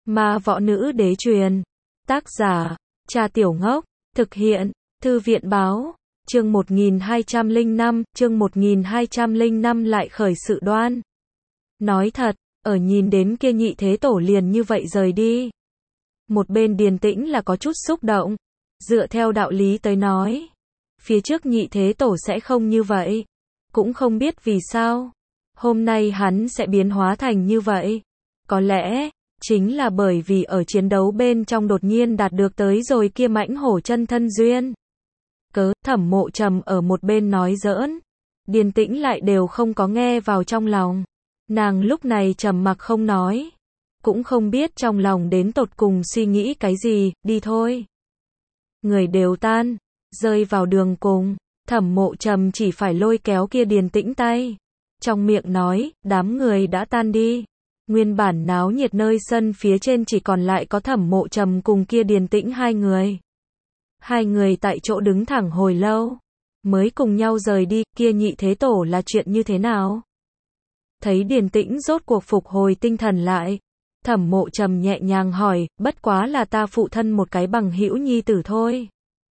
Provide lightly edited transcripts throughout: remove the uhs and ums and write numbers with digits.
Ma Võ Nữ Đế truyền. Tác giả, Cha Tiểu Ngốc. Thực hiện, Thư viện báo. Chương 1205, chương 1205 lại khởi sự đoan. Nói thật, ở nhìn đến kia nhị thế tổ liền như vậy rời đi. Một bên Điền Tĩnh là có chút xúc động. Dựa theo đạo lý tới nói, phía trước nhị thế tổ sẽ không như vậy. Cũng không biết vì sao hôm nay hắn sẽ biến hóa thành như vậy. Có lẽ chính là bởi vì ở chiến đấu bên trong đột nhiên đạt được tới rồi kia mãnh hổ chân thân duyên. Thẩm Mộ Trầm ở một bên nói giỡn, Điền Tĩnh lại đều không có nghe vào trong lòng. Nàng lúc này trầm mặc không nói, cũng không biết trong lòng đến tột cùng suy nghĩ cái gì. Đi thôi. Người đều tan, rơi vào đường cùng, Thẩm Mộ Trầm chỉ phải lôi kéo kia Điền Tĩnh tay, trong miệng nói, đám người đã tan đi. Nguyên bản náo nhiệt nơi sân phía trên chỉ còn lại có Thẩm Mộ Trầm cùng kia Điền Tĩnh hai người. Hai người tại chỗ đứng thẳng hồi lâu, mới cùng nhau rời đi. Kia nhị thế tổ là chuyện như thế nào? Thấy Điền Tĩnh rốt cuộc phục hồi tinh thần lại, Thẩm Mộ Trầm nhẹ nhàng hỏi, bất quá là ta phụ thân một cái bằng hữu nhi tử thôi.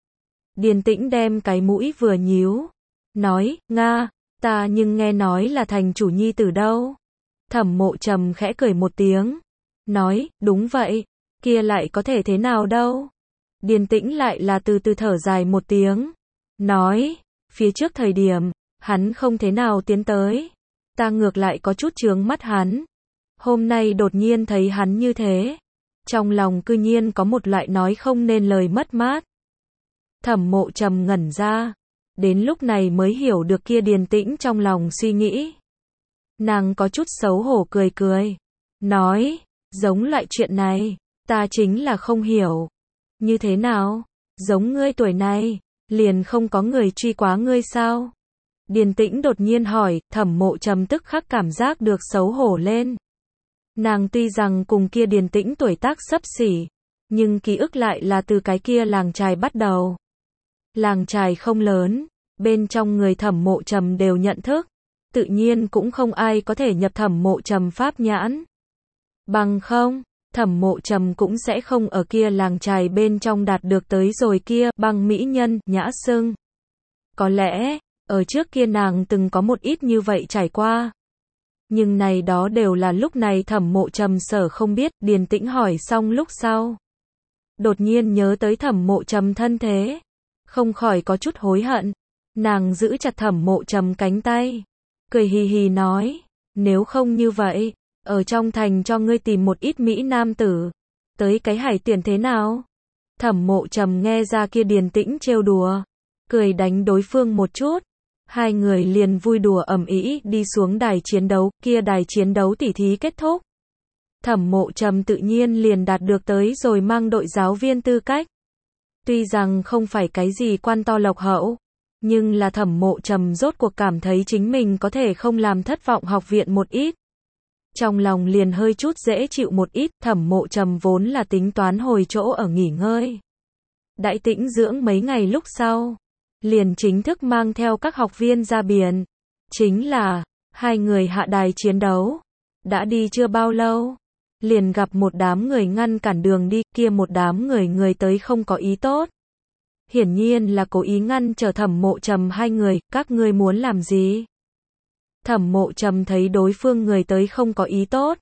Điền Tĩnh đem cái mũi vừa nhíu, nói, Nga, ta nhưng nghe nói là thành chủ nhi tử đâu. Thẩm Mộ Trầm khẽ cười một tiếng, nói, đúng vậy, kia lại có thể thế nào đâu. Điền Tĩnh lại là từ từ thở dài một tiếng, nói, phía trước thời điểm, hắn không thế nào tiến tới, ta ngược lại có chút chướng mắt hắn. Hôm nay đột nhiên thấy hắn như thế, trong lòng cư nhiên có một loại nói không nên lời mất mát. Thẩm Mộ Trầm ngẩn ra, đến lúc này mới hiểu được kia Điền Tĩnh trong lòng suy nghĩ. Nàng có chút xấu hổ cười cười, nói, giống loại chuyện này, ta chính là không hiểu. Như thế nào? Giống ngươi tuổi này, liền không có người truy quá ngươi sao? Điền Tĩnh đột nhiên hỏi. Thẩm Mộ Trầm tức khắc cảm giác được xấu hổ lên. Nàng tuy rằng cùng kia Điền Tĩnh tuổi tác xấp xỉ, nhưng ký ức lại là từ cái kia làng chài bắt đầu. Làng chài không lớn, bên trong người Thẩm Mộ Trầm đều nhận thức, tự nhiên cũng không ai có thể nhập Thẩm Mộ Trầm pháp nhãn. Bằng không, Thẩm Mộ Trầm cũng sẽ không ở kia làng chài bên trong đạt được tới rồi kia bằng mỹ nhân nhã xưng. Có lẽ, ở trước kia nàng từng có một ít như vậy trải qua. Nhưng này đó đều là lúc này Thẩm Mộ Trầm sở không biết. Điền Tĩnh hỏi xong lúc sau, đột nhiên nhớ tới Thẩm Mộ Trầm thân thế, không khỏi có chút hối hận. Nàng giữ chặt Thẩm Mộ Trầm cánh tay, cười hì hì nói, nếu không như vậy, ở trong thành cho ngươi tìm một ít mỹ nam tử, tới cái Hải Tiền thế nào? Thẩm Mộ Trầm nghe ra kia Điền Tĩnh trêu đùa, cười đánh đối phương một chút. Hai người liền vui đùa ầm ĩ đi xuống đài chiến đấu. Kia đài chiến đấu tỉ thí kết thúc, Thẩm Mộ Trầm tự nhiên liền đạt được tới rồi mang đội giáo viên tư cách. Tuy rằng không phải cái gì quan to lộc hậu, nhưng là Thẩm Mộ Trầm rốt cuộc cảm thấy chính mình có thể không làm thất vọng học viện một ít. Trong lòng liền hơi chút dễ chịu một ít. Thẩm Mộ Trầm vốn là tính toán hồi chỗ ở nghỉ ngơi, đại tĩnh dưỡng mấy ngày lúc sau, liền chính thức mang theo các học viên ra biển. Chính là, hai người hạ đài chiến đấu, đã đi chưa bao lâu, liền gặp một đám người ngăn cản đường đi. Kia một đám người tới không có ý tốt, hiển nhiên là cố ý ngăn trở Thẩm Mộ Trầm hai người. Các ngươi muốn làm gì? Thẩm Mộ Trầm thấy đối phương người tới không có ý tốt,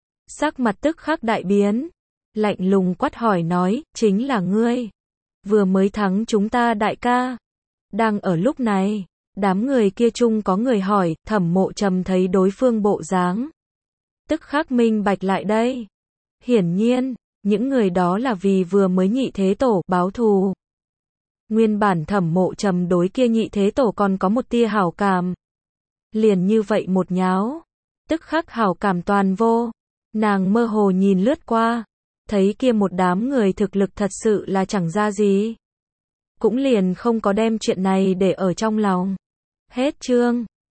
sắc mặt tức khắc đại biến, lạnh lùng quát hỏi nói, chính là ngươi, vừa mới thắng chúng ta đại ca. Đang ở lúc này, đám người kia chung có người hỏi. Thẩm Mộ Trầm thấy đối phương bộ dáng, tức khắc minh bạch lại đây. Hiển nhiên, những người đó là vì vừa mới nhị thế tổ báo thù. Nguyên bản Thẩm Mộ Trầm đối kia nhị thế tổ còn có một tia hảo cảm, liền như vậy một nháo, tức khắc hảo cảm toàn vô. Nàng mơ hồ nhìn lướt qua, thấy kia một đám người thực lực thật sự là chẳng ra gì, cũng liền không có đem chuyện này để ở trong lòng. Hết chương.